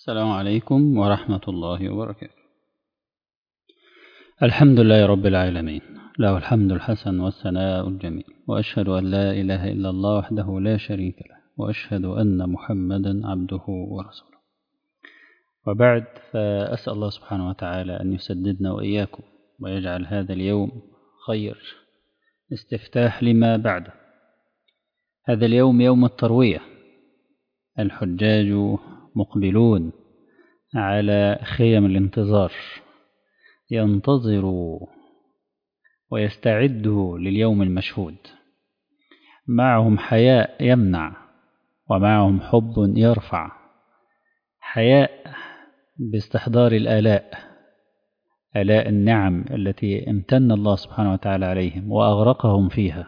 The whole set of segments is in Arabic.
السلام عليكم ورحمة الله وبركاته. الحمد لله رب العالمين، له الحمد الحسن والثناء الجميل، وأشهد أن لا إله إلا الله وحده لا شريك له، وأشهد أن محمدا عبده ورسوله. وبعد، فأسأل الله سبحانه وتعالى أن يسددنا وإياكم ويجعل هذا اليوم خير استفتاح لما بعده. هذا اليوم يوم التروية، الحجاج مقبلون على خيم الانتظار، ينتظروا ويستعدوا لليوم المشهود. معهم حياء يمنع، ومعهم حب يرفع. حياء باستحضار آلاء النعم التي امتن الله سبحانه وتعالى عليهم وأغرقهم فيها،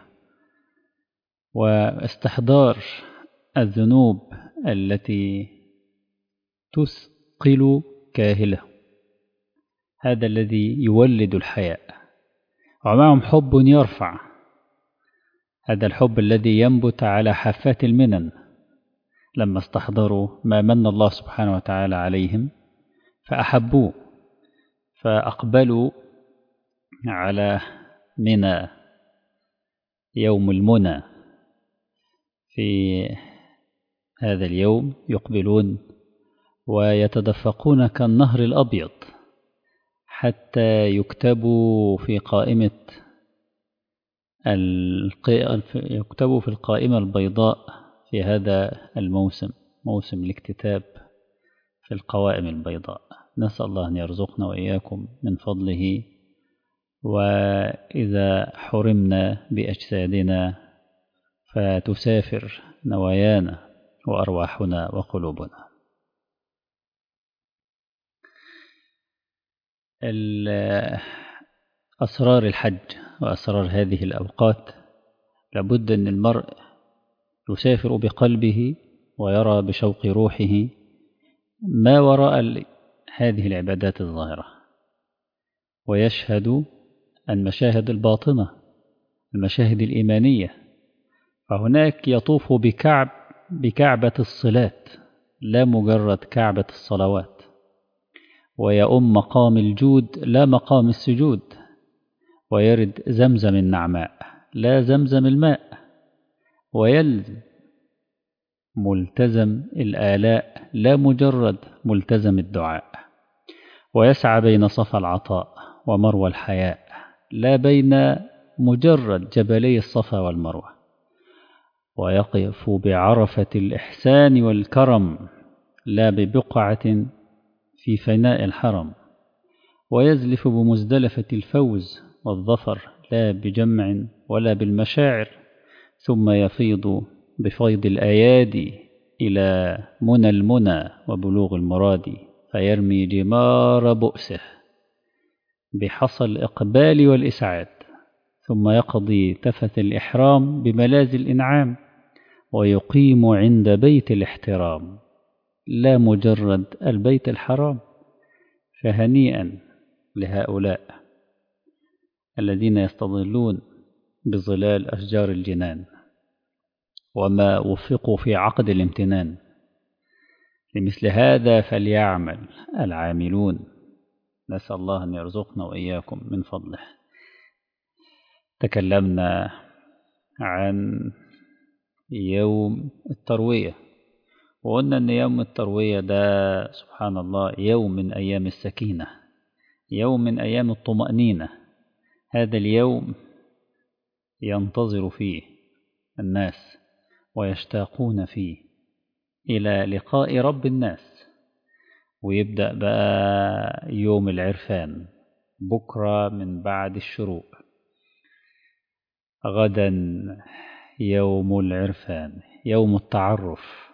واستحضار الذنوب التي تثقل كاهله، هذا الذي يولد الحياء. ومعهم حب يرفع، هذا الحب الذي ينبت على حافات المنن، لما استحضروا ما من الله سبحانه وتعالى عليهم فأحبوه، فأقبلوا على منى يوم المنى. في هذا اليوم يقبلون ويتدفقون كالنهر الأبيض حتى يكتبوا في القائمة البيضاء في هذا الموسم، موسم الاكتتاب في القوائم البيضاء. نسأل الله أن يرزقنا وإياكم من فضله، وإذا حرمنا بأجسادنا فتسافر نوايانا وأرواحنا وقلوبنا. أسرار الحج وأسرار هذه الأوقات، لابد أن المرء يسافر بقلبه ويرى بشوق روحه ما وراء هذه العبادات الظاهرة، ويشهد المشاهد الباطنة، المشاهد الإيمانية. فهناك يطوف بكعبة الصلات، لا مجرد كعبة الصلوات، ويؤم مقام الجود لا مقام السجود، ويرد زمزم النعماء لا زمزم الماء، ويلزم ملتزم الآلاء لا مجرد ملتزم الدعاء، ويسعى بين صفا العطاء ومروى الحياء لا بين مجرد جبلي الصفا والمروة، ويقف بعرفة الإحسان والكرم لا ببقعة في فناء الحرم، ويزلف بمزدلفة الفوز والظفر لا بجمع ولا بالمشاعر، ثم يفيض بفيض الأيادي إلى منى المنى وبلوغ المراد، فيرمي جمار بؤسه بحصى الإقبال والإسعاد، ثم يقضي تفث الإحرام بملاذ الإنعام، ويقيم عند بيت الاحترام لا مجرد البيت الحرام. فهنيئا لهؤلاء الذين يستظلون بظلال أشجار الجنان، وما وفقوا في عقد الامتنان. لمثل هذا فليعمل العاملون. نسأل الله أن يرزقنا وإياكم من فضله. تكلمنا عن يوم التروية، وقلنا أن يوم التروية ده سبحان الله يوم من أيام السكينة، يوم من أيام الطمأنينة. هذا اليوم ينتظر فيه الناس ويشتاقون فيه إلى لقاء رب الناس. ويبدأ بقى يوم العرفان، بكرة من بعد الشروق، غدا يوم العرفان، يوم التعرف.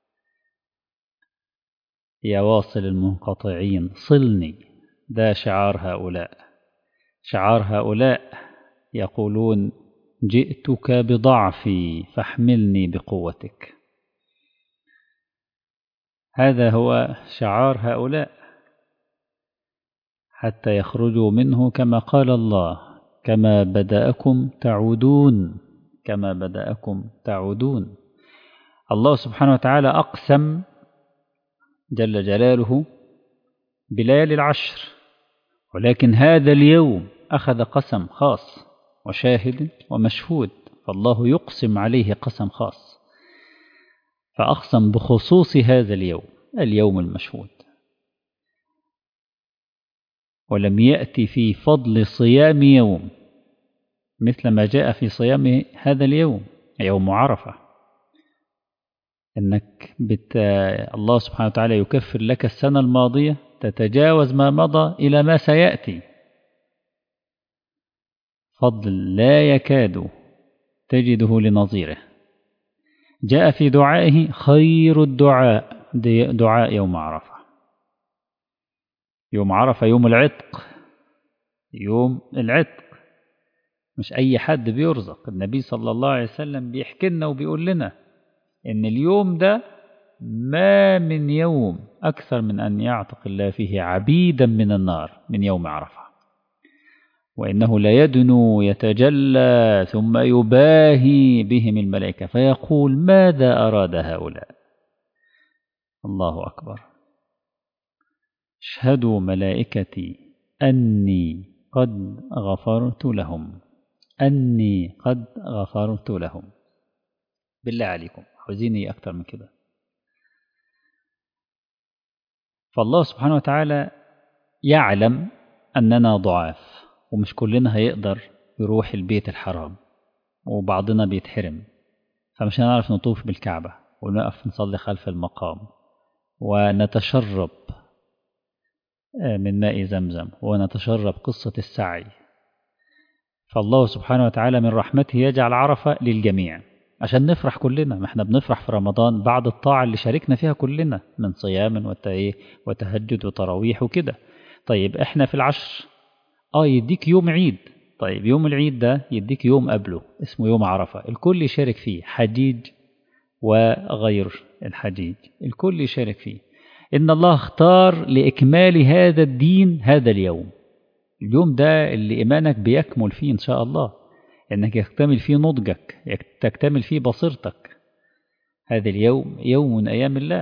يا واصل المنقطعين صلني، ده شعار هؤلاء. شعار هؤلاء يقولون جئتك بضعفي فاحملني بقوتك. هذا هو شعار هؤلاء، حتى يخرجوا منه كما قال الله: كما بدأكم تعودون، كما بدأكم تعودون. الله سبحانه وتعالى أقسم جل جلاله بليالي العشر، ولكن هذا اليوم أخذ قسم خاص وشاهد ومشهود، فالله يقسم عليه قسم خاص، فأقسم بخصوص هذا اليوم، اليوم المشهود. ولم يأتي في فضل صيام يوم مثل ما جاء في صيام هذا اليوم، يوم عرفة، إنك الله سبحانه وتعالى يكفر لك السنة الماضية، تتجاوز ما مضى إلى ما سيأتي، فضل لا يكاد تجده لنظيره. جاء في دعائه خير الدعاء دعاء يوم عرفة. يوم عرفة يوم العتق، يوم العتق، مش أي حد بيرزق. النبي صلى الله عليه وسلم بيحكي لنا وبيقول لنا إن اليوم ده ما من يوم أكثر من أن يعتق الله فيه عبيدا من النار من يوم عرفة، وإنه ليدنو يتجلى ثم يباهي بهم الملائكة فيقول ماذا أراد هؤلاء؟ الله أكبر. اشهدوا ملائكتي أني قد غفرت لهم، أني قد غفرت لهم. بالله عليكم عاوزيني أكتر من كده؟ فالله سبحانه وتعالى يعلم أننا ضعاف، ومش كلنا هيقدر يروح البيت الحرام، وبعضنا بيتحرم، فمش هنعرف نطوف بالكعبة ونقف نصلي خلف المقام ونتشرب من ماء زمزم ونتشرب قصة السعي. فالله سبحانه وتعالى من رحمته يجعل عرفة للجميع عشان نفرح كلنا. ما احنا بنفرح في رمضان بعد الطاعة اللي شاركنا فيها كلنا من صيام وتهجد وتراويح وكده. طيب احنا في العشر يديك يوم عيد، طيب يوم العيد ده يديك يوم قبله اسمه يوم عرفة، الكل يشارك فيه، حجيج وغير الحجيج، الكل يشارك فيه. إن الله اختار لإكمال هذا الدين هذا اليوم، اليوم ده اللي إيمانك بيكمل فيه إن شاء الله، إنك يكتمل فيه نضجك، تكتمل فيه بصيرتك. هذا اليوم يوم من أيام الله،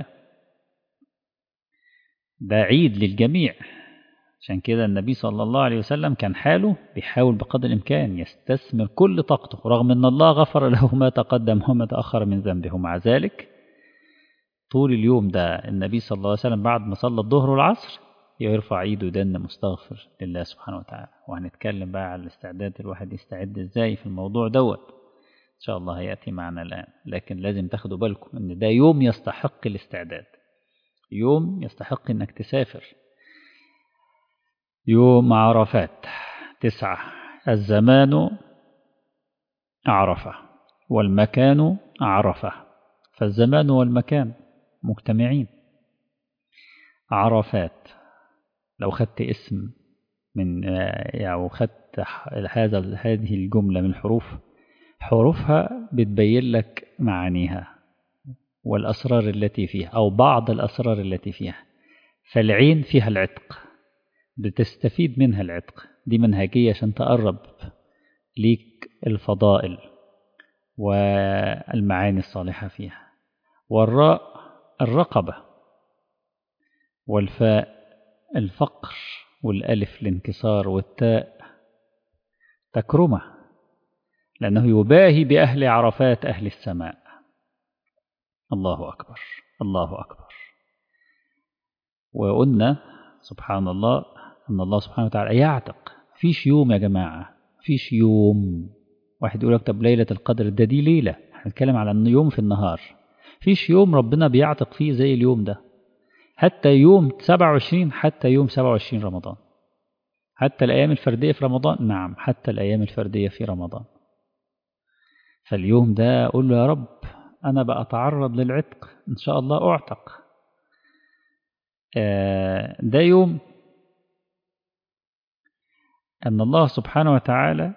ده عيد للجميع. عشان كده النبي صلى الله عليه وسلم كان حاله بيحاول بقدر الإمكان يستثمر كل طاقته، رغم أن الله غفر له ما تقدم وما تأخر من ذنبه، ومع ذلك طول اليوم ده النبي صلى الله عليه وسلم بعد ما صلى الظهر والعصر يرفع ايده دن مستغفر لله سبحانه وتعالى. وهنتكلم بقى على الاستعداد، الواحد يستعد ازاي في الموضوع دوت ان شاء الله هيأتي معنا الآن، لكن لازم تاخدوا بالكم ان ده يوم يستحق الاستعداد، يوم يستحق انك تسافر. يوم عرفات 9، الزمان عرفة والمكان عرفة، فالزمان والمكان مجتمعين. عرفات لو خدت اسم من يعني خدت هذه الجملة من حروفها بتبين لك معانيها والأسرار التي فيها أو بعض الأسرار التي فيها. فالعين فيها العتق، بتستفيد منها العتق، دي منهجية عشان تقرب ليك الفضائل والمعاني الصالحة فيها. والراء الرقبة، والفاء الفقر، والألف الانكسار، والتاء تكرمة، لأنه يباهي بأهل عرفات أهل السماء. الله أكبر الله أكبر. وقلنا سبحان الله أن الله سبحانه وتعالى يعتق. فيش يوم يا جماعة، فيش يوم واحد يقول لك طب ليلة القدر ده دي ليلة، هنتكلم على أنه يوم في النهار. فيش يوم ربنا بيعتق فيه زي اليوم ده، حتى يوم 27، حتى يوم 27 رمضان، حتى الأيام الفردية في رمضان، نعم حتى الأيام الفردية في رمضان. فاليوم ده أقول له يا رب أنا بقى أتعرض للعتق إن شاء الله أعتق. ده يوم أن الله سبحانه وتعالى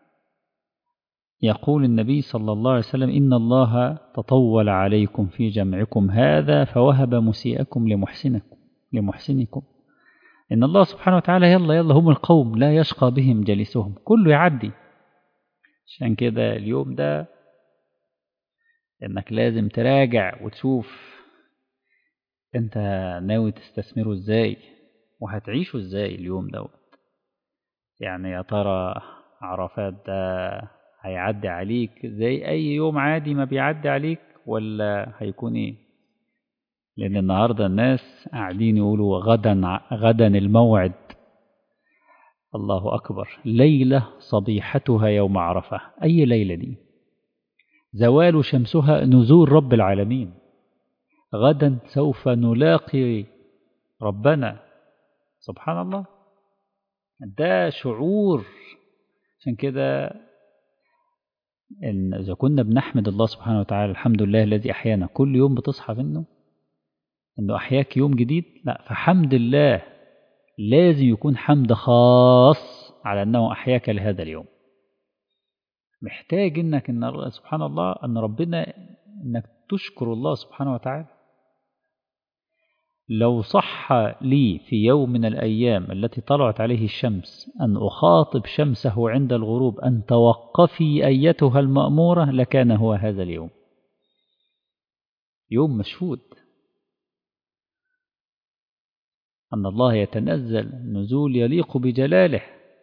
يقول النبي صلى الله عليه وسلم إن الله تطول عليكم في جمعكم هذا فوهب مسيئكم لمحسنكم. إن الله سبحانه وتعالى يلا هم القوم لا يشقى بهم جلسهم، كله يعدي. عشان كده اليوم ده إنك لازم تراجع وتشوف أنت ناوي تستثمره إزاي وهتعيشه إزاي اليوم دوت؟ يعني يا ترى عرفات ده هيعدي عليك زي أي يوم عادي ما بيعدي عليك، ولا هيكون إيه؟ لأن النهاردة الناس قاعدين يقولوا غدا الموعد. الله أكبر، ليلة صبيحتها يوم عرفة. أي ليلة دي؟ زوال شمسها نزول رب العالمين. غدا سوف نلاقي ربنا. سبحان الله، ده شعور. عشان كده إن إذا كنا بنحمد الله سبحانه وتعالى، الحمد لله الذي أحيانا، كل يوم بتصحى منه إنه أحياك يوم جديد، لا فحمد الله لازم يكون حمد خاص على أنه أحياك لهذا اليوم. محتاج إنك إن سبحان الله أن ربنا إنك تشكر الله سبحانه وتعالى. لو صح لي في يوم من الأيام التي طلعت عليه الشمس أن أخاطب شمسه عند الغروب أن توقفي أيتها المأمورة، لكان هو هذا اليوم. يوم مشهود أن الله يتنزل نزول يليق بجلاله،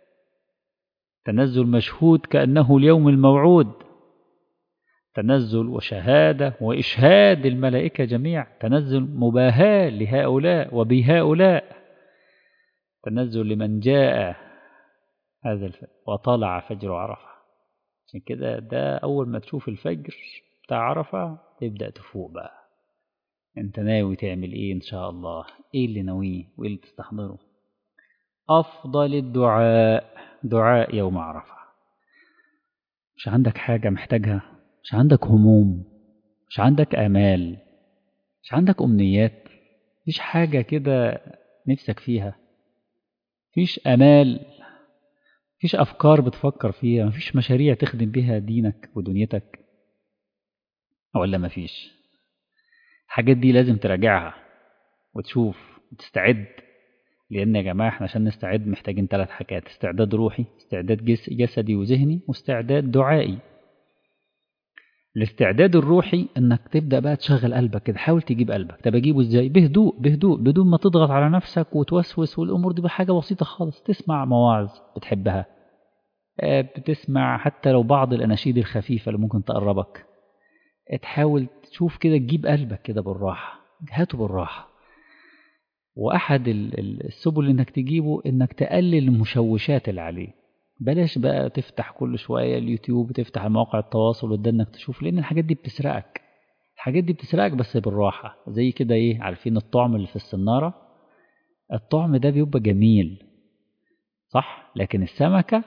تنزل مشهود كأنه اليوم الموعود، تنزل وشهادة وإشهاد الملائكة جميع، تنزل مباهاة لهؤلاء وبهؤلاء، تنزل لمن جاء هذا وطلع فجر عرفة. عشان كده ده أول ما تشوف الفجر بتاع عرفة تبدأ تفوق بقى. أنت ناوي تعمل إيه إن شاء الله؟ إيه اللي ناويه وإيه اللي تستحضره؟ أفضل الدعاء دعاء يوم عرفة. مش عندك حاجة محتاجها، مش عندك هموم، مش عندك آمال، مش عندك أمنيات، مفيش حاجة كده نفسك فيها، مفيش آمال، مفيش أفكار بتفكر فيها، مفيش مشاريع تخدم بها دينك ودنيتك، ولا مفيش؟ الحاجات دي لازم تراجعها وتشوف وتستعد. لأن يا جماعة احنا عشان نستعد محتاجين 3 حاجات: استعداد روحي، استعداد جسدي وذهني، واستعداد دعائي. الاستعداد الروحي انك تبدأ بقى تشغل قلبك كده، حاول تجيب قلبك. طب اجيبه ازاي؟ بهدوء بهدوء، بدون ما تضغط على نفسك وتوسوس، والامور دي بحاجة بسيطة خالص. تسمع مواعظ بتحبها، بتسمع حتى لو بعض الاناشيد الخفيفة اللي ممكن تقربك. تحاول تشوف كده تجيب قلبك كده بالراحة، هاته بالراحة. وأحد السبل إنك تجيبه إنك تقلل المشوشات اللي عليه. بلاش بقى تفتح كل شوية اليوتيوب، تفتح مواقع التواصل وده إنك تشوف، لأن الحاجات دي بتسرقك. الحاجات دي بتسرقك بس بالراحة. زي كده إيه، عارفين الطعم اللي في السنارة؟ الطعم ده بيبقى جميل صح، لكن السمكة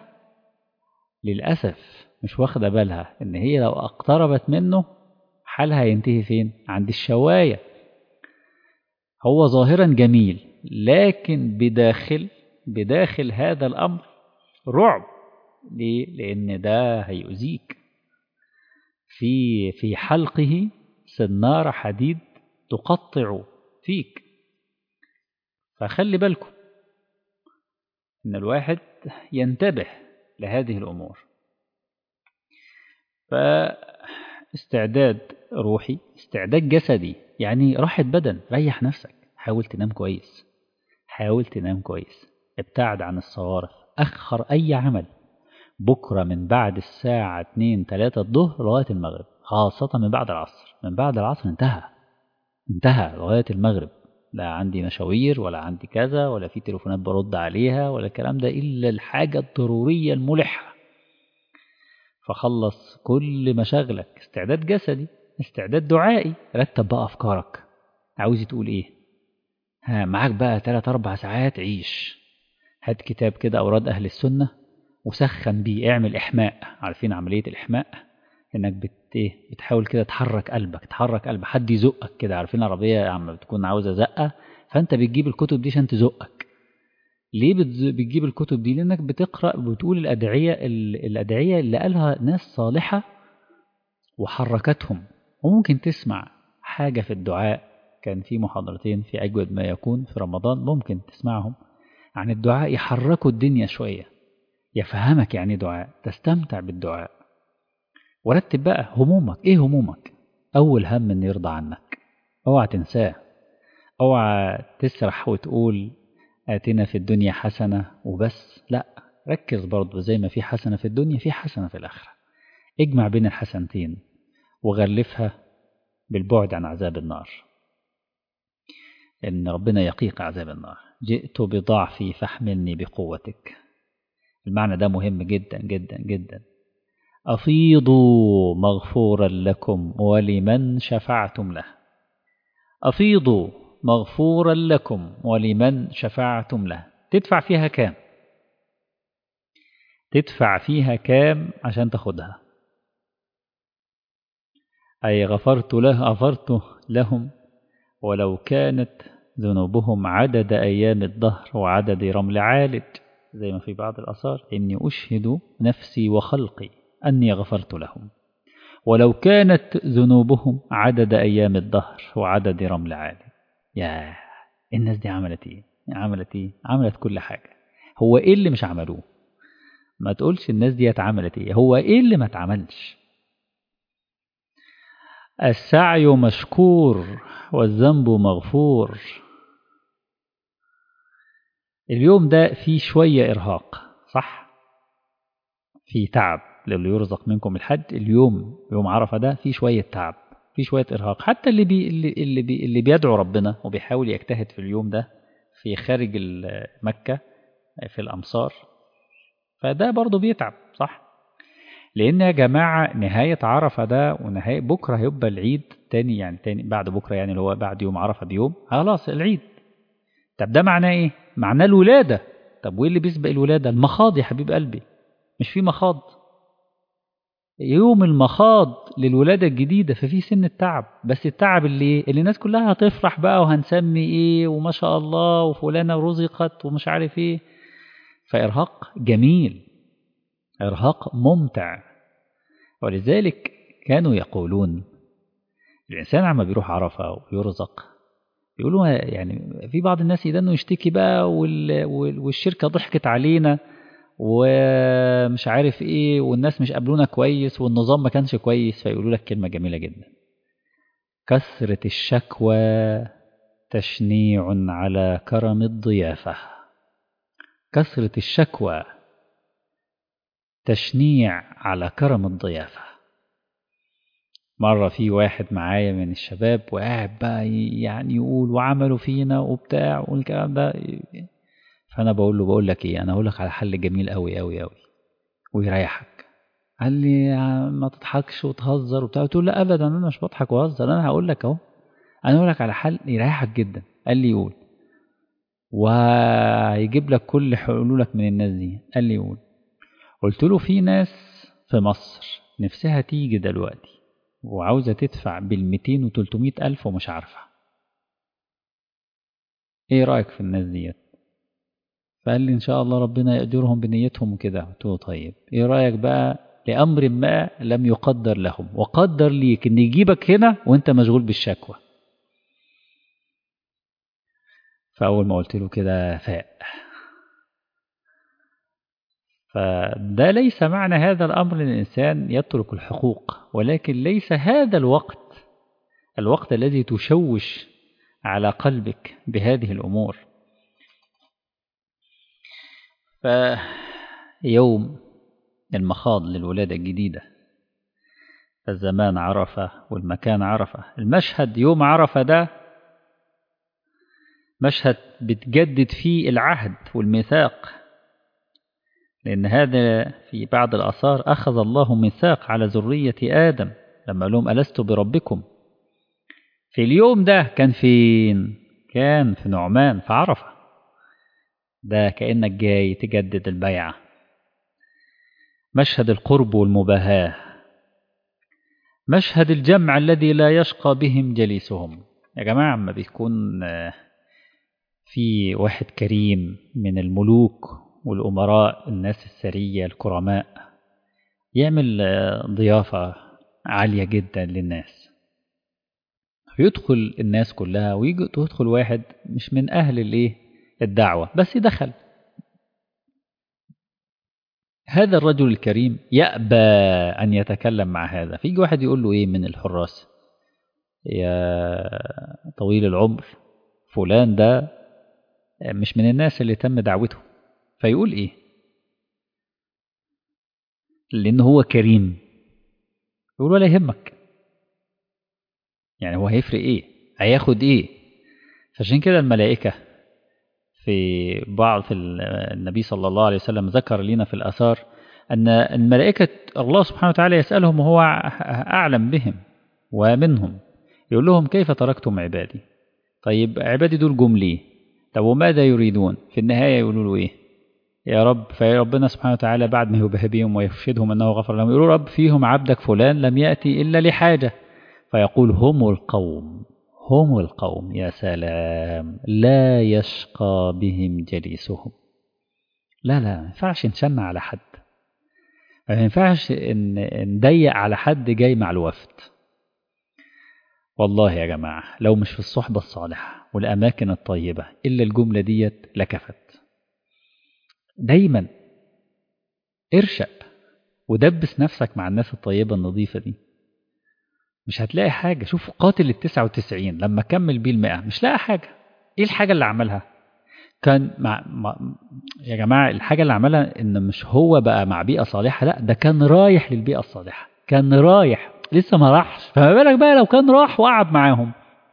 للأسف مش واخدة بالها إن هي لو اقتربت منه حالها ينتهي فين؟ عند الشواية. هو ظاهرا جميل، لكن بداخل هذا الأمر رعب. ليه؟ لأن ده هيؤذيك. في حلقه سنارة حديد تقطع فيك. فخلي بالكم إن الواحد ينتبه لهذه الأمور. فاستعداد روحي، استعداد جسدي، يعني راحة بدن. ريح نفسك، حاول تنام كويس، حاول تنام كويس. ابتعد عن الصوارف، أخر أي عمل بكرة من بعد الساعة 2-3 الظهر لغاية المغرب، خاصة من بعد العصر. من بعد العصر انتهى لغاية المغرب. لا عندي مشاوير ولا عندي كذا ولا في تليفونات برد عليها ولا الكلام ده، إلا الحاجة الضرورية الملحة. فخلص كل مشاغلك. استعداد جسدي، استعداد دعائي. رتب بقى أفكارك، عاوز تقول إيه؟ معاك بقى 3-4 ساعات، عيش. هات كتاب كده أوراد أهل السنة وسخن بيه، اعمل إحماء. عارفين عملية الإحماء؟ إنك بتحاول كده تحرك قلبك، حد يزقك كده. عارفين العربية عم بتكون عاوزة زقة، فأنت بتجيب الكتب دي عشان تزقك. ليه بتجيب الكتب دي؟ لأنك بتقرأ، بتقول الأدعية اللي قالها ناس صالحة وحركتهم. وممكن تسمع حاجة في الدعاء. كان في محاضرتين في أجود ما يكون في رمضان، ممكن تسمعهم عن الدعاء، يحركوا الدنيا شوية، يفهمك يعني دعاء، تستمتع بالدعاء. ورتب بقى همومك. ايه همومك؟ اول هم ان يرضى عنك، اوعى تنساه. اوعى تسرح وتقول آتنا في الدنيا حسنة وبس، لا، ركز برضو زي ما في حسنة في الدنيا في حسنة في الآخرة. اجمع بين الحسنتين وغلفها بالبعد عن عذاب النار، إن ربنا يقيك عذاب النار. جئت بضعفي فاحملني بقوتك. المعنى ده مهم جدا جدا جدا. أفيضوا مغفورا لكم ولمن شفعتم له. أفيضوا مغفورا لكم ولمن شفعتم له. تدفع فيها كام؟ تدفع فيها كام عشان تاخدها؟ أي غفرت لهم ولو كانت ذنوبهم عدد أيام الدهر وعدد رمل عالج، زي ما في بعض الآثار: إني أشهد نفسي وخلقي أني غفرت لهم ولو كانت ذنوبهم عدد أيام الدهر وعدد رمل عالج. يا الناس دي عملت إيه؟ عملت إيه؟ عملت كل حاجة. هو إيه اللي مش عملوه؟ ما تقولش الناس دي عملت إيه، هو إيه اللي ما اتعملش؟ السعي مشكور والذنب مغفور. اليوم ده فيه شوية إرهاق، صح؟ فيه تعب للي يرزق منكم الحج. اليوم يوم عرفة ده فيه شوية تعب، فيه شوية إرهاق. حتى اللي بيدعو ربنا وبيحاول يجتهد في اليوم ده في خارج مكة في الأمصار، فده برضو بيتعب، صح؟ لأن يا جماعة نهاية عرفة ده ونهاية بكرة هيبقى العيد تاني، يعني تاني بعد بكرة، يعني اللي هو بعد يوم عرفة بيوم خلاص العيد. طب ده معناه إيه؟ معناه الولادة. طب وإيه اللي بيسبق الولادة؟ المخاض يا حبيب قلبي. مش في مخاض؟ يوم المخاض للولادة الجديدة، ففي سن التعب. بس التعب اللي الناس كلها هتفرح بقى وهنسمي إيه وما شاء الله وفلانة رزقت ومش عارف إيه. فإرهاق جميل، إرهاق ممتع. ولذلك كانوا يقولون الإنسان عما بيروح عرفة ويرزق، بيقولوا يعني في بعض الناس يدنوا يشتكي بقى والشركة ضحكت علينا ومش عارف ايه والناس مش قابلونا كويس والنظام ما كانش كويس، فيقولوا لك كلمة جميلة جدا: كثرة الشكوى تشنيع على كرم الضيافة. كثرة الشكوى تشنيع على كرم الضيافة. مرة في واحد معايا من الشباب وقاعد بقى يعني يقول وعملوا فينا وبتاع والكلام ده، فأنا بقول لك إيه، أنا أقول لك على حل جميل أوي أوي أوي ويريحك. قال لي ما تضحكش وتهزر وبتاع. قلت له لا أبدا، أنا مش بضحك وهزر، أنا هقول لك أهو، أنا أقول لك على حل يريحك جدا. قال لي يقول، وهيجيب لك كل حلولك من الناس دي. قال لي يقول. قلت له في ناس في مصر نفسها تيجي دلوقتي وعاوزة تدفع بال200 و300 ألف ومش عارفة. إيه رأيك في الناس ديت؟ فقال لي إن شاء الله ربنا يأجرهم بنيتهم وكده. قلت له طيب إيه رأيك بقى لأمر ما لم يقدر لهم وقدر ليك إن يجيبك هنا وإنت مشغول بالشكوى. فأول ما قلت له كده فاق. فده ليس معنى هذا الأمر أن الإنسان يترك الحقوق، ولكن ليس هذا الوقت الذي تشوش على قلبك بهذه الأمور. فيوم المخاض للولادة الجديدة، الزمان عرفة والمكان عرفة. المشهد يوم عرفة ده مشهد بتجدد فيه العهد والميثاق، لأن هذا في بعض الآثار أخذ الله ميثاق على ذرية آدم لما لهم ألست بربكم. في اليوم ده كان فين؟ كان في نعمان في عرفة. ده كأنك جاي تجدد البيعة. مشهد القرب والمباهاة، مشهد الجمع الذي لا يشقى بهم جليسهم. يا جماعة ما بيكون في واحد كريم من الملوك والأمراء، الناس الثرية الكرماء، يعمل ضيافة عالية جدا للناس، يدخل الناس كلها ويجي تدخل واحد مش من أهل الدعوة بس دخل. هذا الرجل الكريم يأبى أن يتكلم مع هذا. فيجي واحد يقول له إيه من الحراس: يا طويل العمر فلان ده مش من الناس اللي تم دعوته، فيقول إيه؟ لأنه هو كريم، يقول ولا يهمك، يعني هو هيفرق إيه؟ هياخد إيه؟ فعشان كده الملائكة في بعض النبي صلى الله عليه وسلم ذكر لنا في الآثار أن الملائكة الله سبحانه وتعالى يسألهم وهو أعلم بهم ومنهم، يقول لهم كيف تركتم عبادي؟ طيب عبادي دول جم ليه؟ طب وماذا يريدون؟ في النهاية يقولوا له إيه؟ يا رب، فربنا سبحانه وتعالى بعد ما يبهى بهم ويرشدهم أنه غفر لهم يقولوا رب فيهم عبدك فلان لم يأتي إلا لحاجة، فيقول هم القوم، هم القوم، يا سلام، لا يشقى بهم جليسهم. لا لا، ما ينفعش نشن على حد، ما ينفعش نضيق على حد جاي مع الوفد. والله يا جماعة لو مش في الصحبة الصالحة والأماكن الطيبة إلا الجملة ديت لكفت. دايما ارشق ودبس نفسك مع الناس الطيبة النظيفة دي، مش هتلاقي حاجة. شوف قاتل 99 لما كمل بيه 100 مش لاقي حاجة. ايه الحاجة اللي عملها؟ كان يا جماعة الحاجة اللي عملها ان مش هو بقى مع بيئة صالحة، لا ده كان رايح للبيئة الصالحة، كان رايح لسه ما راحش، فما بالك بقى لو كان راح وقعد معاهم،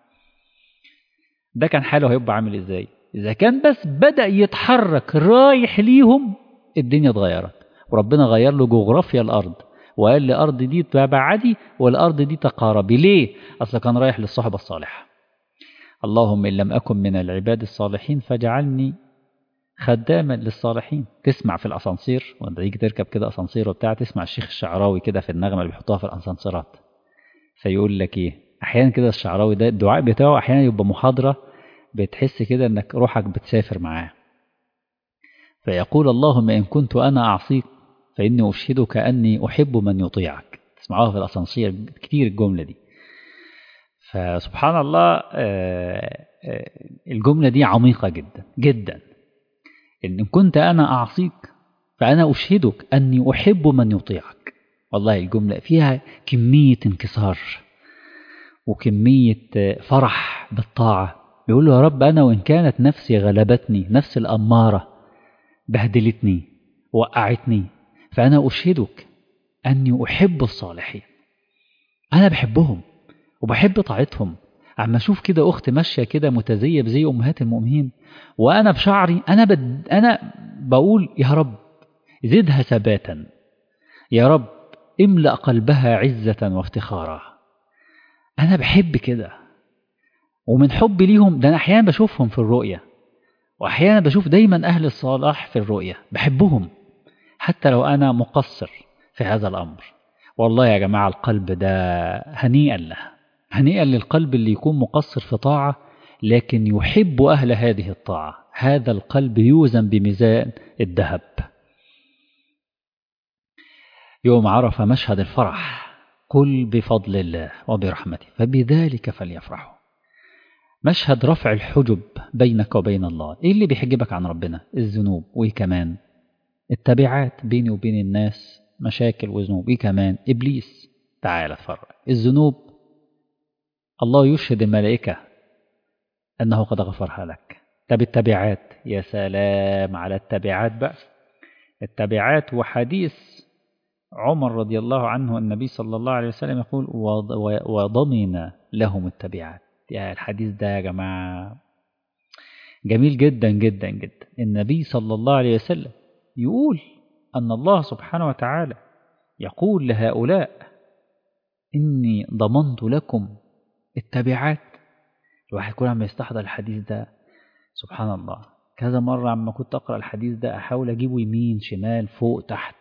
ده كان حاله هيبقى عامل ازاي؟ اذا كان بس بدأ يتحرك رايح ليهم الدنيا اتغيرت، وربنا غير له جغرافيا الارض وقال لي الارض دي تبعدي والارض دي تقاربي. ليه؟ اصل كان رايح للصحبة الصالحة. اللهم ان لم اكن من العباد الصالحين فاجعلني خداما للصالحين. تسمع في الاسانسير وانت تيجي تركب كده اسانسير وبتاع، تسمع الشيخ الشعراوي كده في النغمة اللي بيحطوها في الاسانسيرات، فيقول لك ايه احيانا كده الشعراوي ده الدعاء بتاعه احيانا يبقى محاضرة، بتحس كده انك روحك بتسافر معاه. فيقول اللهم ان كنت انا اعصيك فاني اشهدك اني احب من يطيعك. تسمعوها في الاسانسير كتير الجملة دي. فسبحان الله الجملة دي عميقة جدا جدا. إن كنت أنا أعصيك فأنا أشهدك أني أحب من يطيعك. والله الجملة فيها كمية انكسار وكمية فرح بالطاعة. بيقول له يا رب أنا وإن كانت نفسي غلبتني، نفس الأمارة بهدلتني وقعتني، فأنا أشهدك أني أحب الصالحين. أنا بحبهم وبحب طاعتهم. عم اشوف كده اخت ماشيه كده متزيه بزي امهات المؤمنين، وانا بشعري انا بقول يا رب زدها ثباتا، يا رب املأ قلبها عزة وافتخارا. انا بحب كده، ومن حبي ليهم ده انا احيانا بشوفهم في الرؤية، واحيانا بشوف دايما اهل الصلاح في الرؤية بحبهم حتى لو انا مقصر في هذا الامر. والله يا جماعة القلب ده هنيئا له، هنيئا للقلب اللي يكون مقصر في طاعة لكن يحب أهل هذه الطاعة. هذا القلب يوزن بميزان الذهب. يوم عرف مشهد الفرح، قل بفضل الله وبرحمته فبذلك فليفرحوا. مشهد رفع الحجب بينك وبين الله. إيه اللي بيحجبك عن ربنا؟ الذنوب. وإيه كمان؟ التبعات بيني وبين الناس، مشاكل وذنوب. إيه كمان؟ إبليس. تعال اتفرج. الذنوب الله يشهد الملائكة أنه قد غفرها لك. طب التبعات، يا سلام على التبعات بقى. التبعات وحديث عمر رضي الله عنه النبي صلى الله عليه وسلم يقول وضمن لهم التبعات. يا الحديث ده يا جماعة جميل جدا جدا جدا. النبي صلى الله عليه وسلم يقول أن الله سبحانه وتعالى يقول لهؤلاء إني ضمنت لكم التبعات. الواحد كل عم يستحضر الحديث ده سبحان الله. كذا مرة عما كنت أقرأ الحديث ده أحاول أجيبه يمين شمال فوق تحت،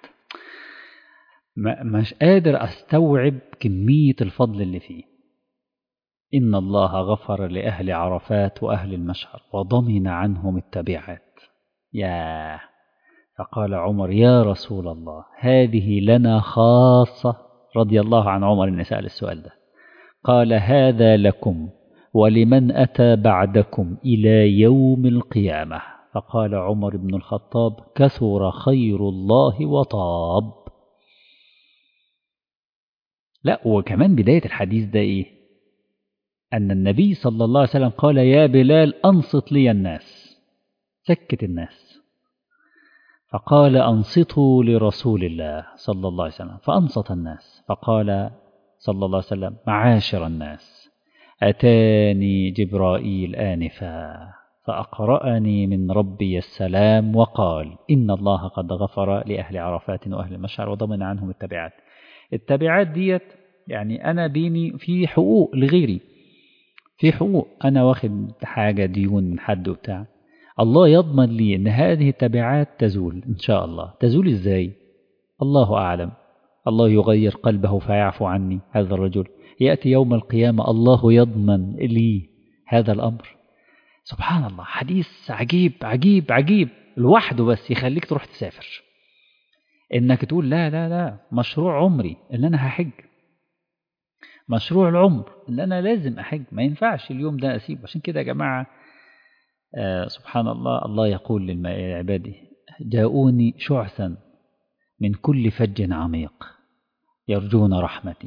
مش قادر أستوعب كمية الفضل اللي فيه. إن الله غفر لأهل عرفات وأهل المشعر وضمن عنهم التبعات. يا فقال عمر يا رسول الله هذه لنا خاصة. رضي الله عن عمر إن سأل السؤال ده. قال هذا لكم ولمن أتى بعدكم إلى يوم القيامة. فقال عمر بن الخطاب كثر خير الله وطاب. لا وكمان بداية الحديث ده إيه؟ أن النبي صلى الله عليه وسلم قال يا بلال أنصت لي الناس، سكت الناس، فقال أنصتوا لرسول الله صلى الله عليه وسلم، فأنصت الناس، فقال صلى الله عليه وسلم معاشر الناس، أتاني جبرائيل آنفا فأقرأني من ربي السلام وقال إن الله قد غفر لأهل عرفات وأهل المشعر وضمن عنهم التبعات. التبعات ديت يعني أنا بيني في حقوق لغيري، في حقوق أنا واخد حاجة ديون من حد وبتاع، الله يضمن لي أن هذه التبعات تزول إن شاء الله. تزول إزاي؟ الله أعلم. الله يغير قلبه فيعفو عني هذا الرجل، يأتي يوم القيامة الله يضمن لي هذا الأمر. سبحان الله، حديث عجيب عجيب عجيب لوحده بس يخليك تروح تسافر، إنك تقول لا لا لا، مشروع عمري اللي أنا هحج، مشروع العمر اللي أنا لازم أحج، ما ينفعش اليوم ده أسيبه. عشان كده يا جماعة سبحان الله، الله يقول لعباده جاءوني شعثا من كل فج عميق يرجون رحمتي.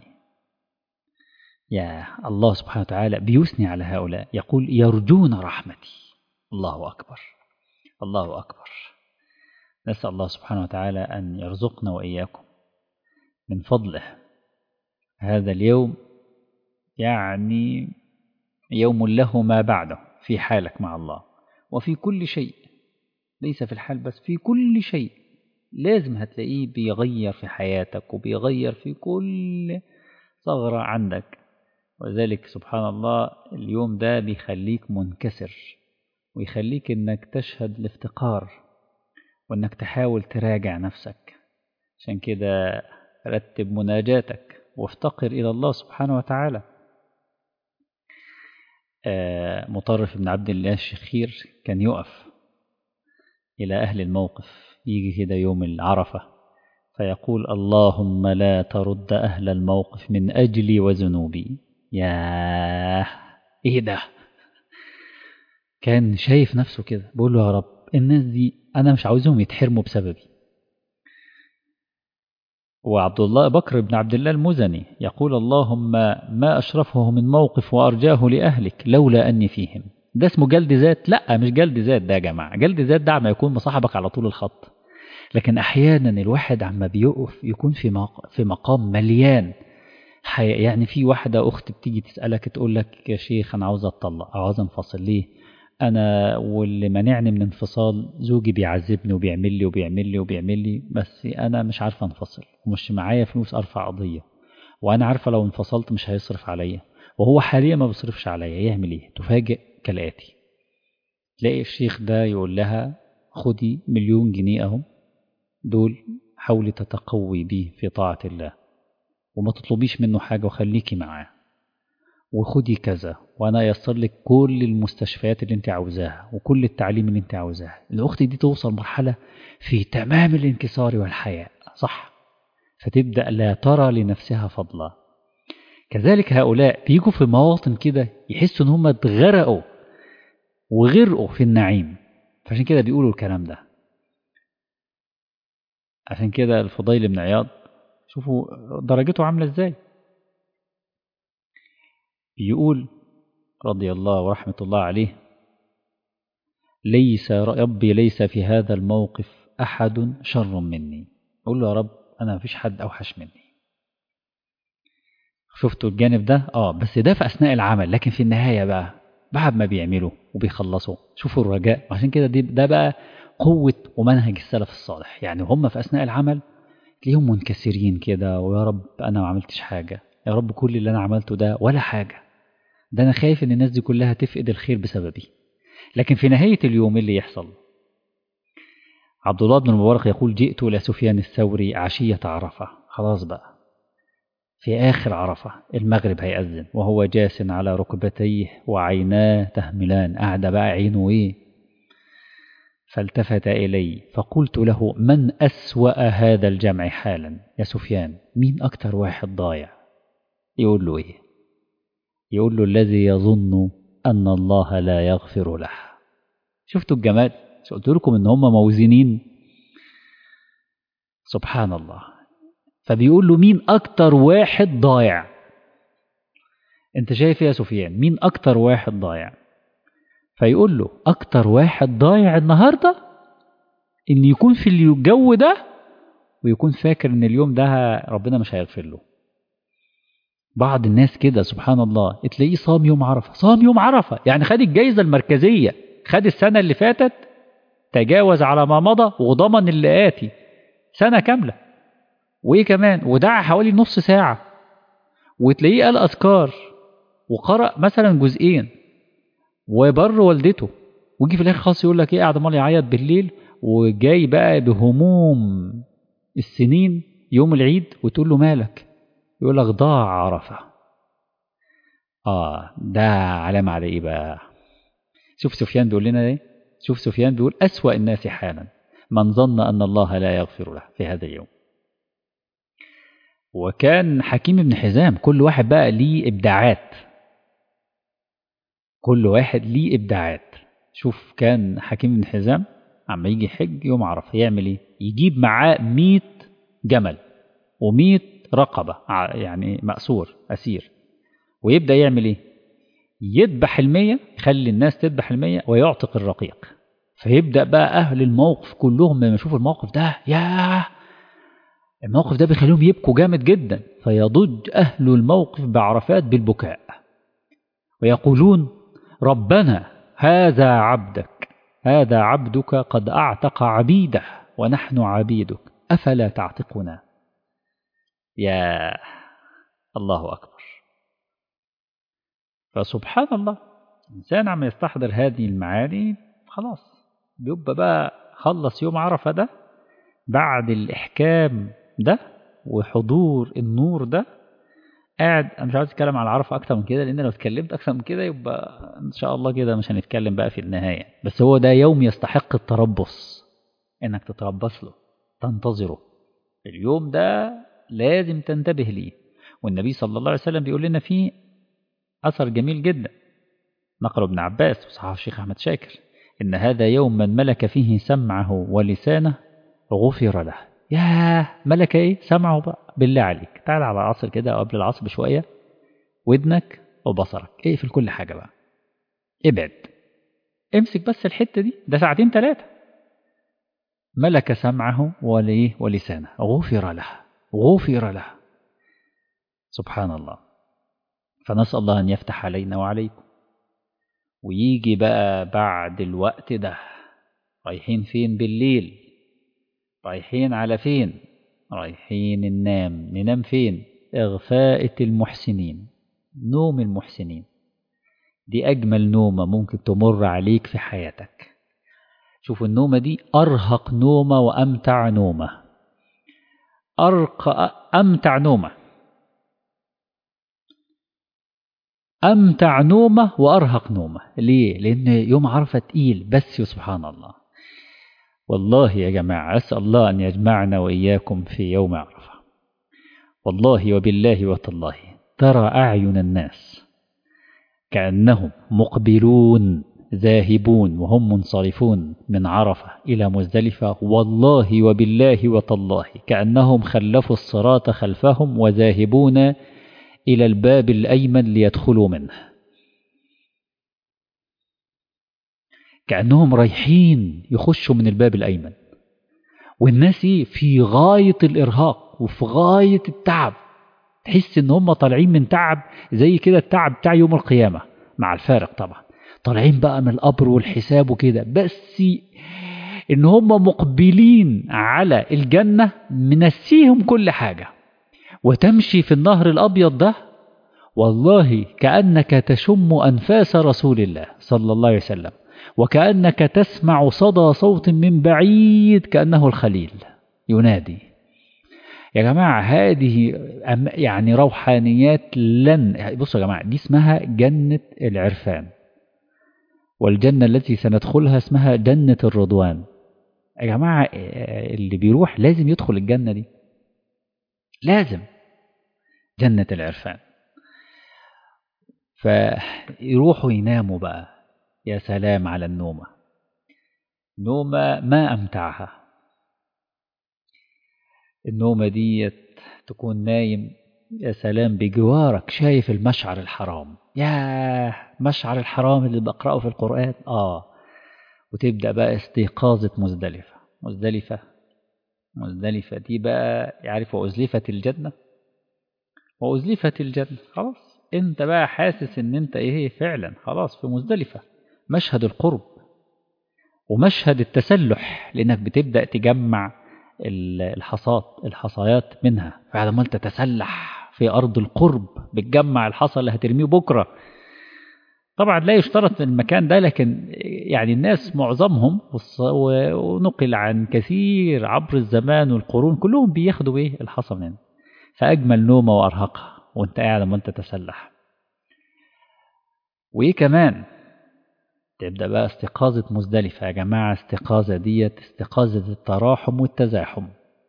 يا الله سبحانه وتعالى بيثني على هؤلاء، يقول يرجون رحمتي. الله أكبر، الله أكبر. نسأل الله سبحانه وتعالى أن يرزقنا وإياكم من فضله هذا اليوم، يعني يوم له ما بعده في حالك مع الله وفي كل شيء، ليس في الحال بس، في كل شيء لازم هتلاقيه بيغير في حياتك وبيغير في كل ثغرة عندك. وذلك سبحان الله اليوم ده بيخليك منكسر، ويخليك انك تشهد الافتقار، وانك تحاول تراجع نفسك. عشان كده رتب مناجاتك وافتقر إلى الله سبحانه وتعالى. مطرف بن عبد الله الشخير كان يقف إلى أهل الموقف، يجي كده يوم العرفة فيقول اللهم لا ترد أهل الموقف من أجلي وذنوبي. ياه إيه ده، كان شايف نفسه كده بيقول له يا رب الناس دي أنا مش عاوزهم يتحرموا بسببي. وعبد الله بكر بن عبد الله المزني يقول اللهم ما أشرفه من موقف وأرجاه لأهلك لولا أني فيهم. ده اسمه جلد ذات؟ لا مش جلد ذات ده يا جماعة، جلد ذات ده عما يكون مصاحبك على طول الخط، لكن أحيانا الواحد عما بيقف يكون في مقام مليان يعني في واحدة أخت بتيجي تسألك تقول لك يا شيخ أنا عاوز أطلق أو عاوز أنفصل، ليه؟ أنا واللي منعني من انفصال زوجي بيعذبني وبيعمل لي وبيعمل لي وبيعمل لي، بس أنا مش عارفة أنفصل ومش معايا فلوس أرفع قضية، وأنا عارفة لو انفصلت مش هيصرف عليا، وهو حاليا ما بيصرفش عليا، يعمل إيه؟ تفاجئ كالآتي، تلاقي الشيخ ده يقول لها خدي 1,000,000 جنيه أهم، دول حاولي تتقوي بيه في طاعة الله وما تطلبيش منه حاجة وخليكي معاه، وخدي كذا وأنا أيسر لك كل المستشفيات اللي انت عاوزاها وكل التعليم اللي انت عاوزاها. الأخت دي توصل مرحلة في تمام الانكسار والحياء، صح؟ فتبدأ لا ترى لنفسها فضلا. كذلك هؤلاء بيجوا في مواطن كده يحسوا ان هم اتغرقوا وغرقوا في النعيم، فعشان كده بيقولوا الكلام ده. عشان كده الفضيل بن عياض شوفوا درجته عاملة ازاي، بيقول رضي الله ورحمة الله عليه ليس ربي ليس في هذا الموقف أحد شر مني. أقول له يا رب أنا مفيش حد أوحش مني. شفتوا الجانب ده؟ بس ده في أثناء العمل، لكن في النهاية بقى بعد ما بيعملوا وبيخلصوا شوفوا الرجاء. عشان كده ده بقى قوة ومنهج السلف الصالح، يعني هم في أثناء العمل تلاقيهم منكسرين كده، ويا رب أنا ما عملتش حاجة، يا رب كل اللي أنا عملته ده ولا حاجة، ده أنا خايف إن الناس دي كلها تفقد الخير بسببي. لكن في نهاية اليوم اللي يحصل، عبد الله بن المبارك يقول جئت إلى سفيان الثوري عشية عرفة، خلاص بقى في آخر عرفة المغرب هيأذن وهو جاس على ركبتيه وعيناه تهملان، قاعدة بقى عينه إيه. فالتفت إلي فقلت له من أسوأ هذا الجمع حالا يا سفيان، مين أكتر واحد ضايع؟ يقول له إيه؟ يقول له الذي يظن أن الله لا يغفر له. شفتوا الجمال؟ قلت لكم إن هم موزنين، سبحان الله. فبيقول له مين أكتر واحد ضايع؟ أنت شايف يا سفيان مين أكتر واحد ضايع؟ فيقول له أكتر واحد ضايع النهاردة إن يكون في الجو ده ويكون فاكر إن اليوم ده ربنا مش هيغفر له. بعض الناس كده سبحان الله تلاقيه صام يوم عرفة، صام يوم عرفة، يعني خد الجايزة المركزية، خد السنة اللي فاتت، تجاوز على ما مضى وضمن اللي آتي سنة كاملة. وإيه كمان، ودعا حوالي نص ساعة، وتلاقيه قال أذكار وقرأ مثلا جزئين وبر والدته، ويجي في الآخر خالص يقول لك إيه، قاعد عمال يعيط بالليل وجاي بقى بهموم السنين يوم العيد، وتقول له مالك؟ يقول لك ضاع عرفة. ده علامة على إيه بقى؟ شوف سفيان بيقول لنا إيه؟ شوف سفيان بيقول أسوأ الناس حالا من ظن أن الله لا يغفر له في هذا اليوم. وكان حكيم بن حزام كل واحد بقى ليه إبداعات، كل واحد ليه إبداعات. شوف كان حكيم بن حزام عم يجي حج يوم عرفة يعمل إيه؟ يجيب معاه 100 جمل و100 رقبة يعني مأسور أسير، ويبدأ يعمل إيه؟ يذبح 100، يخلي الناس تذبح 100 ويعتق الرقيق. فيبدأ بقى أهل الموقف كلهم لما يشوفوا الموقف ده، ياه الموقف ده بيخليهم يبكوا جامد جدا، فيضج أهل الموقف بعرفات بالبكاء ويقولون ربنا هذا عبدك قد أعتق عبيده ونحن عبيدك أفلا تعتقنا. يا الله أكبر. فسبحان الله الإنسان عم يستحضر هذه المعاني خلاص بيبقى بقى خلص يوم عرفة ده بعد الإحكام ده وحضور النور ده، قاعد. أنا مش عاوز أتكلم على عرفة أكتر من كده، لأن لو اتكلمت أكتر من كده يبقى إن شاء الله كده مش هنتكلم بقى في النهاية. بس هو ده يوم يستحق التربص، إنك تتربص له، تنتظره. اليوم ده لازم تنتبه ليه. والنبي صلى الله عليه وسلم بيقول لنا فيه أثر جميل جدا نقله ابن عباس وصححه الشيخ أحمد شاكر، إن هذا يوم من ملك فيه سمعه ولسانه غفر له. ياه ملك إيه؟ سمعه بقى. بالله عليك تعال على العصر كده أو قبل العصر بشوية، ودنك وبصرك اقفل كل حاجة بقى، ابعد، امسك بس الحتة دي، ده ساعتين 3. ملك سمعه ولسانه غفر له. سبحان الله. فنسأل الله أن يفتح علينا وعليكم. ويجي بقى بعد الوقت ده رايحين فين بالليل؟ رايحين على فين؟ رايحين ننام فين؟ إغفاءة المحسنين، نوم المحسنين. دي أجمل نومة ممكن تمر عليك في حياتك. شوفوا النومة دي أرهق نومة وأمتع نومة، أمتع نومة، أمتع نومة وأرهق نومة. ليه؟ لأن يوم عرفة تقيل. بس سبحان الله والله يا جماعة أسأل الله أن يجمعنا وإياكم في يوم عرفة. والله وبالله وتالله ترى أعين الناس كأنهم مقبلون ذاهبون وهم منصرفون من عرفة إلى مزدلفة، والله وبالله وتالله كأنهم خلفوا الصراط خلفهم وذاهبون إلى الباب الأيمن ليدخلوا منه، كأنهم رايحين يخشوا من الباب الأيمن. والناس في غاية الإرهاق وفي غاية التعب، تحس إن هم طالعين من تعب زي كده التعب بتاع يوم القيامة، مع الفارق طبعا، طالعين بقى من القبر والحساب وكده، بس إن هم مقبلين على الجنة منسيهم كل حاجة. وتمشي في النهر الأبيض ده والله كأنك تشم أنفاس رسول الله صلى الله عليه وسلم، وكأنك تسمع صدى صوت من بعيد كأنه الخليل ينادي. يا جماعة هذه يعني روحانيات بصوا يا جماعة، دي اسمها جنة العرفان، والجنة التي سندخلها اسمها جنة الرضوان. يا جماعة اللي بيروح لازم يدخل الجنة دي، لازم جنة العرفان. فيروحوا يناموا بقى، يا سلام على النومة، نومة ما أمتعها. النومة دي تكون نايم يا سلام بجوارك شايف المشعر الحرام، ياه مشعر الحرام اللي بقرأه في القرآن. وتبدأ بقى استيقاظة مزدلفة. مزدلفة دي بقى يعرف وأزلفت الجنة، وأزلفت الجنة. خلاص انت بقى حاسس ان انت ايه فعلا خلاص في مزدلفة. مشهد القرب ومشهد التسلح، لانك بتبدأ تجمع الحصيات منها، فعندما تتسلح في أرض القرب بتجمع الحصى اللي هترميه بكرة. طبعا لا يشترط المكان ده، لكن يعني الناس معظمهم ونقل عن كثير عبر الزمان والقرون كلهم بياخدوا ايه الحصى منه. فأجمل نومة وأرهقها وانت قاعد وانت تتسلح. وايه كمان تبدأ بقى استيقاظة مزدلفة. يا جماعة استيقاظة ديت استيقاظة التراحم والتزاحم.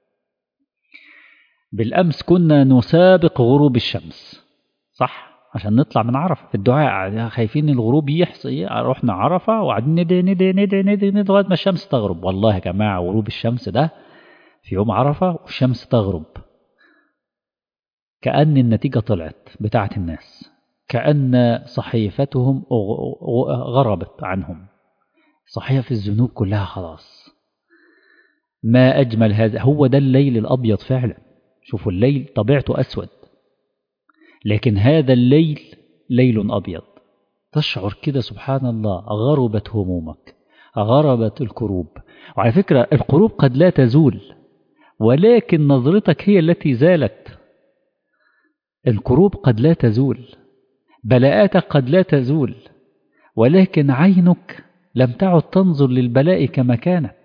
بالأمس كنا نسابق غروب الشمس، صح؟ عشان نطلع من عرفة في الدعاء خايفين الغروب يحصل. رحنا عرفة وقاعدين ندعي ندعي ندعي ندعي لغاية ما الشمس تغرب. والله يا جماعة غروب الشمس ده في يوم عرفة والشمس تغرب، كأن النتيجة طلعت بتاعة الناس، كأن صحيفتهم غربت عنهم، صحيفة الذنوب كلها خلاص. ما أجمل هذا، هو ده الليل الأبيض فعلا. شوفوا الليل طبيعته أسود، لكن هذا الليل ليل أبيض. تشعر كده سبحان الله غربت همومك، غربت الكروب. وعلى فكرة الكروب قد لا تزول، ولكن نظرتك هي التي زالت. الكروب قد لا تزول، بلاءاتك قد لا تزول، ولكن عينك لم تعد تنظر للبلاء كما كانت.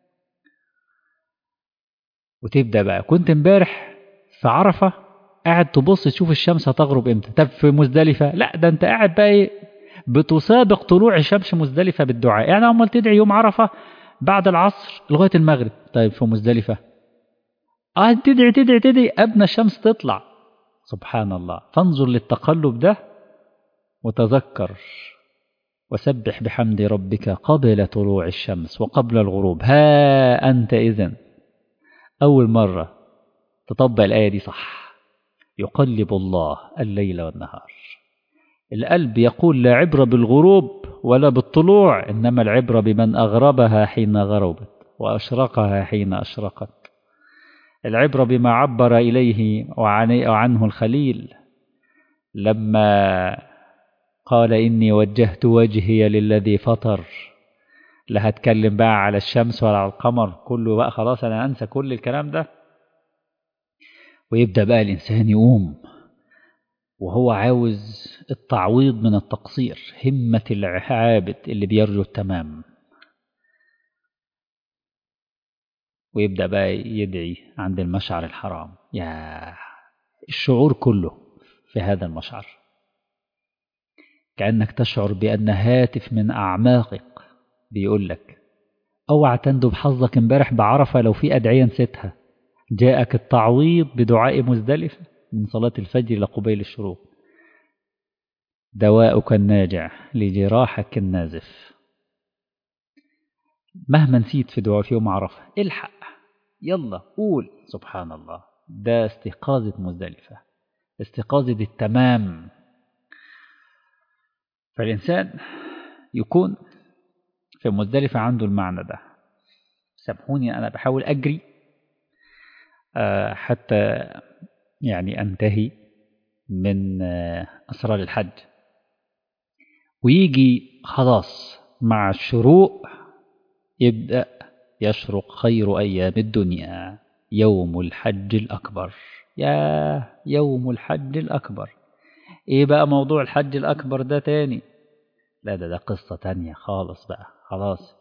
وتبدأ بقى كنت امبارح في عرفة قاعد تبص تشوف الشمس هتغرب امتى. طب في مزدلفة لا، ده انت قاعد بقى ايه بتسابق طلوع شمس مزدلفة بالدعاء. يعني عمال تدعي يوم عرفة بعد العصر لغاية المغرب. طيب في مزدلفة قاعد تدعي تدعي تدعي قبل الشمس تطلع. سبحان الله. فانظر للتقلب ده وتذكر وسبح بحمد ربك قبل طلوع الشمس وقبل الغروب. ها أنت إذن أول مرة تطبق الآية دي صح. يقلب الله الليل والنهار. القلب يقول لا عبرة بالغروب ولا بالطلوع، إنما العبرة بمن أغربها حين غربت وأشرقها حين أشرقت. العبرة بما عبر إليه وعنه الخليل لما قال إني وجهت وجهي للذي فطر. لا هتكلم بقى على الشمس ولا على القمر، كله بقى خلاص أنا أنسى كل الكلام ده. ويبدأ بقى الإنسان يقوم وهو عاوز التعويض من التقصير، همة العابد اللي بيرجو التمام. ويبدأ بقى يدعي عند المشعر الحرام. يا الشعور كله في هذا المشعر، كأنك تشعر بأن هاتف من أعماقك بيقول لك اوعى تندب حظك امبارح بعرفة لو في أدعية نسيتها. جاءك التعويض بدعاء مزدلفة من صلاة الفجر لقبيل الشروق. دواؤك الناجع لجراحك النازف. مهما نسيت في دعاء في يوم عرفة الحق يلا قول سبحان الله. ده استيقاظة مزدلفة، استيقاظة التمام. فالإنسان يكون في مزدلفة عنده المعنى ده. سامحوني أنا بحاول أجري حتى يعني أنتهي من أسرار الحج، ويجي خلاص مع الشروق يبدأ يشرق خير أيام الدنيا، يوم الحج الأكبر. يا يوم الحج الأكبر. إيه بقى موضوع الحج الأكبر ده تاني؟ لا ده قصة تانية خالص بقى. خلاص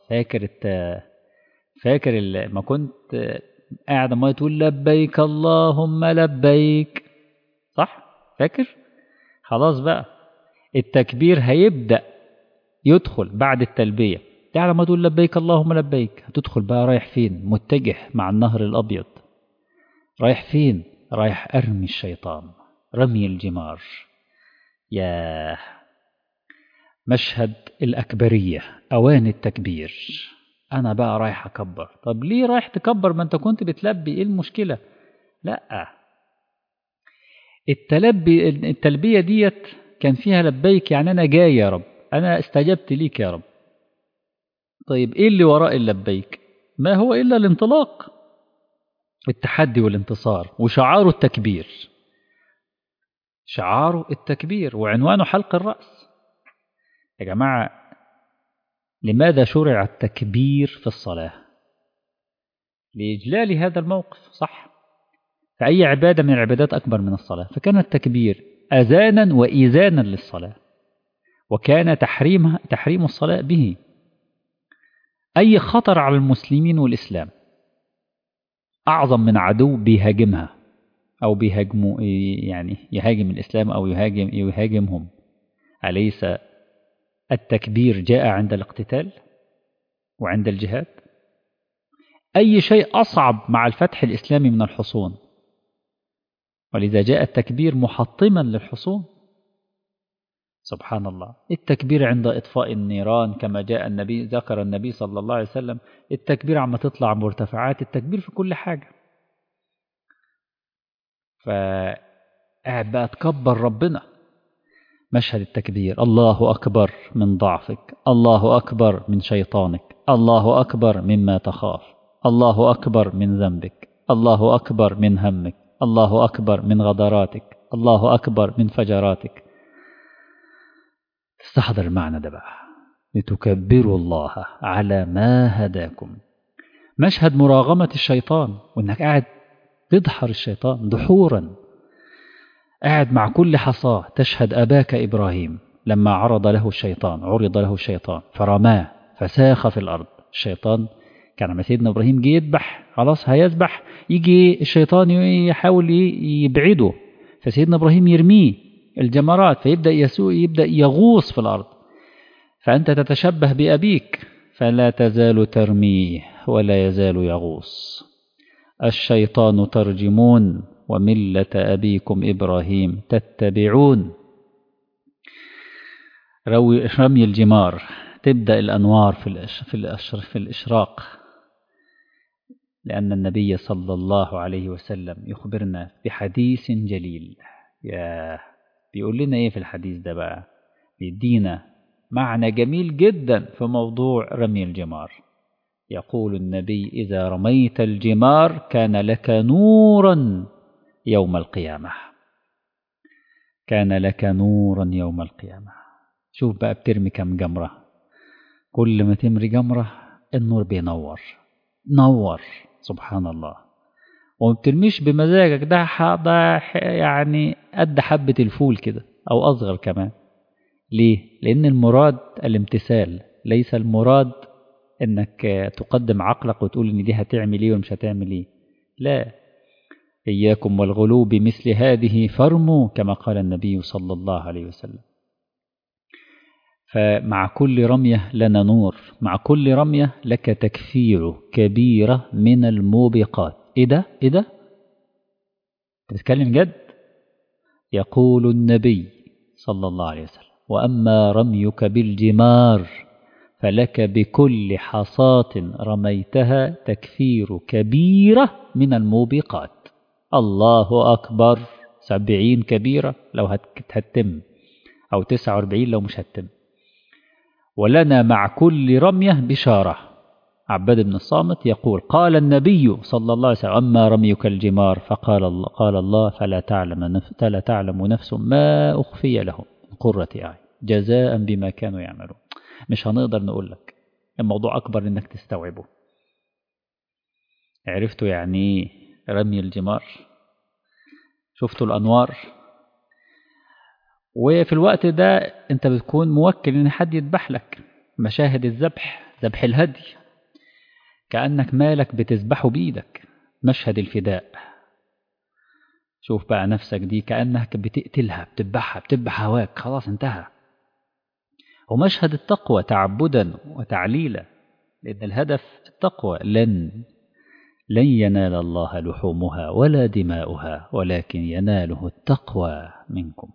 فاكر ما كنت قاعد ما تقول لبيك اللهم لبيك، صح؟ فاكر؟ خلاص بقى التكبير هيبدأ يدخل بعد التلبية. تعالى ما تقول لبيك اللهم لبيك، هتدخل بقى رايح فين؟ متجه مع النهر الأبيض. رايح فين؟ رايح أرمي الشيطان، رمي الجمار. يا مشهد الأكبرية، أوان التكبير. أنا بقى رايح أكبر. طب ليه رايح تكبر ما أنت كنت بتلبي؟ إيه المشكلة؟ لا، التلبية ديت كان فيها لبيك، يعني أنا جاي يا رب، أنا استجبت ليك يا رب. طيب إيه اللي وراء اللبيك؟ ما هو إلا الانطلاق، التحدي والانتصار، وشعاره التكبير، شعاره التكبير وعنوانه حلق الرأس. يا جماعة، لماذا شرع التكبير في الصلاة؟ لإجلال هذا الموقف، صح؟ فأي عبادة من العبادات أكبر من الصلاة، فكان التكبير أذانا وإيذانا للصلاة، وكان تحريم الصلاة به أي خطر على المسلمين والإسلام أعظم من عدو بيهاجمها أو بيهاجموا، يعني يهاجم الإسلام أو يهاجمهم. أليس التكبير جاء عند الاقتتال وعند الجهاد؟ أي شيء أصعب مع الفتح الإسلامي من الحصون، ولذا جاء التكبير محطما للحصون. سبحان الله. التكبير عند إطفاء النيران كما جاء النبي، ذكر النبي صلى الله عليه وسلم التكبير عما تطلع مرتفعات، التكبير في كل حاجة. فقاعد بقى تكبر ربنا. مشهد التكبير، الله أكبر من ضعفك، الله أكبر من شيطانك، الله أكبر مما تخاف، الله أكبر من ذنبك، الله أكبر من همك، الله أكبر من غدراتك، الله أكبر من فجراتك. تستحضر المعنى ده بقى، لتكبروا الله على ما هداكم. مشهد مراغمة الشيطان، وإنك قاعد تدحر الشيطان دحورا، قاعد مع كل حصاة تشهد أباك إبراهيم لما عرض له الشيطان فرماه فساخ في الأرض. الشيطان كان لما سيدنا إبراهيم جه يذبح، خلاص هيذبح، يجي الشيطان يحاول يبعده، فسيدنا إبراهيم يرميه الجمرات، فيبدأ يبدأ يغوص في الأرض. فأنت تتشبه بأبيك، فلا تزال ترميه ولا يزال يغوص. الشيطان ترجمون وملة أبيكم إبراهيم تتبعون. رمي الجمار، تبدأ الأنوار في الإشراق، لأن النبي صلى الله عليه وسلم يخبرنا بحديث جليل. بيقول لنا إيه في الحديث ده بقى؟ بيدينا معنى جميل جدا في موضوع رمي الجمار. يقول النبي: إذا رميت الجمار كان لك نورا يوم القيامة، كان لك نورا يوم القيامة. شوف بقى بترمي كم جمرة، كل ما تمري جمرة النور بينور، نور، سبحان الله. وما بترميش بمزاجك، ده يعني قد حبة الفول كده أو أصغر كمان. ليه؟ لأن المراد الامتثال، ليس المراد إنك تقدم عقلك وتقول إن دي هتعمل إيه ومش هتعمل إيه. لا، إياكم والغلو بمثل هذه فارموا، كما قال النبي صلى الله عليه وسلم. فمع كل رمية لنا نور، مع كل رمية لك تكفير كبيرة من الموبقات. إيه ده؟ تتكلم جد؟ يقول النبي صلى الله عليه وسلم: وأما رميك بالجمار فلك بكل حصاة رميتها تكفير كبيرة من الموبقات. الله أكبر، 70 كبيرة لو هتتم، أو 49 لو مش هتتم. ولنا مع كل رمية بشارة. عباد بن الصامت يقول: قال النبي صلى الله عليه وسلم: أما رميك الجمار قال الله فلا تعلم نفس ما أخفي لهم من قرة أعين جزاء بما كانوا يعملون. مش هنقدر نقول لك، الموضوع أكبر إنك تستوعبه. عرفتوا يعني رمي الجمار؟ شفتوا الأنوار؟ وفي الوقت ده أنت بتكون موكل إن حد يذبح لك. مشاهد الذبح، ذبح الهدي، كأنك مالك بتذبحه بإيدك. مشهد الفداء، شوف بقى نفسك دي كأنك بتقتلها، بتذبح هواك، خلاص انتهى. ومشهد التقوى تعبدا وتعليلا، لأن الهدف التقوى. لن ينال الله لحومها ولا دماؤها ولكن يناله التقوى منكم.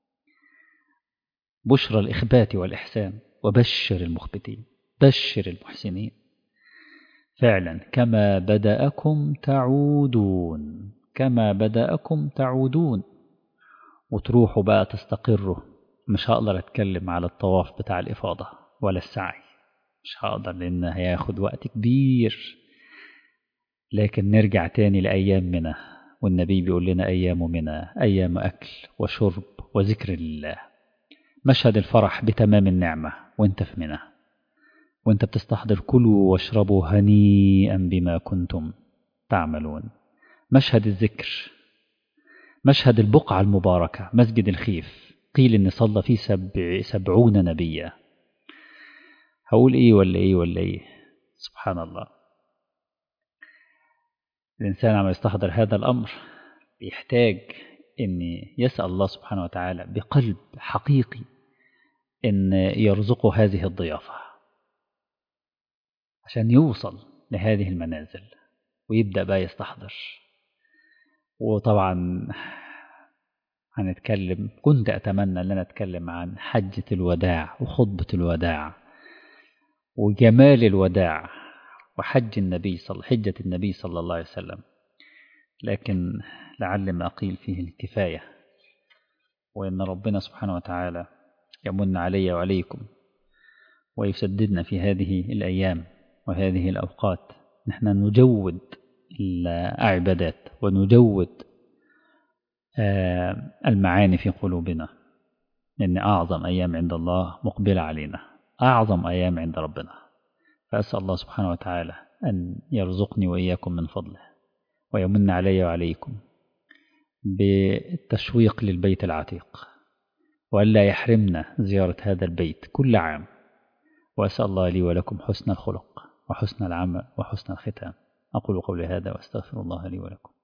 بشرى الإخبات والإحسان، وبشر المخبتين، بشر المحسنين. فعلا كما بدأكم تعودون، كما بدأكم تعودون. وتروحوا بقى تستقروا. مش هقدر أتكلم على الطواف بتاع الإفاضة ولا السعي، مش هقدر لأن هياخد وقت كبير. لكن نرجع تاني لأيام منى، والنبي بيقول لنا أيام منى أيام أكل وشرب وذكر الله. مشهد الفرح بتمام النعمة وانت في منى، وانت بتستحضر كلوا واشربوا هنيئا بما كنتم تعملون. مشهد الذكر، مشهد البقعة المباركة مسجد الخيف، قيل إن صلى فيه 70 نبيا. هقول إيه ولا إيه ولا إيه؟ سبحان الله. الإنسان عم يستحضر هذا الأمر يحتاج أن يسأل الله سبحانه وتعالى بقلب حقيقي أن يرزقه هذه الضيافة عشان يوصل لهذه المنازل ويبدأ بقى يستحضر. وطبعا كنت أتمنى أن أنا أتكلم عن حجة الوداع وخطبة الوداع وجمال الوداع وحجة النبي صلى الله عليه وسلم، لكن لعل ما قيل فيه الكفاية. وإن ربنا سبحانه وتعالى يمن علي وعليكم ويسددنا في هذه الأيام وهذه الأوقات. نحن نجود العبادات ونجود المعاني في قلوبنا، لأن أعظم أيام عند الله مقبلة علينا، أعظم أيام عند ربنا. فأسأل الله سبحانه وتعالى أن يرزقني وإياكم من فضله ويمن علي وعليكم بالتشويق للبيت العتيق، وألا يحرمنا زيارة هذا البيت كل عام. وأسأل الله لي ولكم حسن الخلق وحسن العمل وحسن الختام. أقول قولي هذا وأستغفر الله لي ولكم.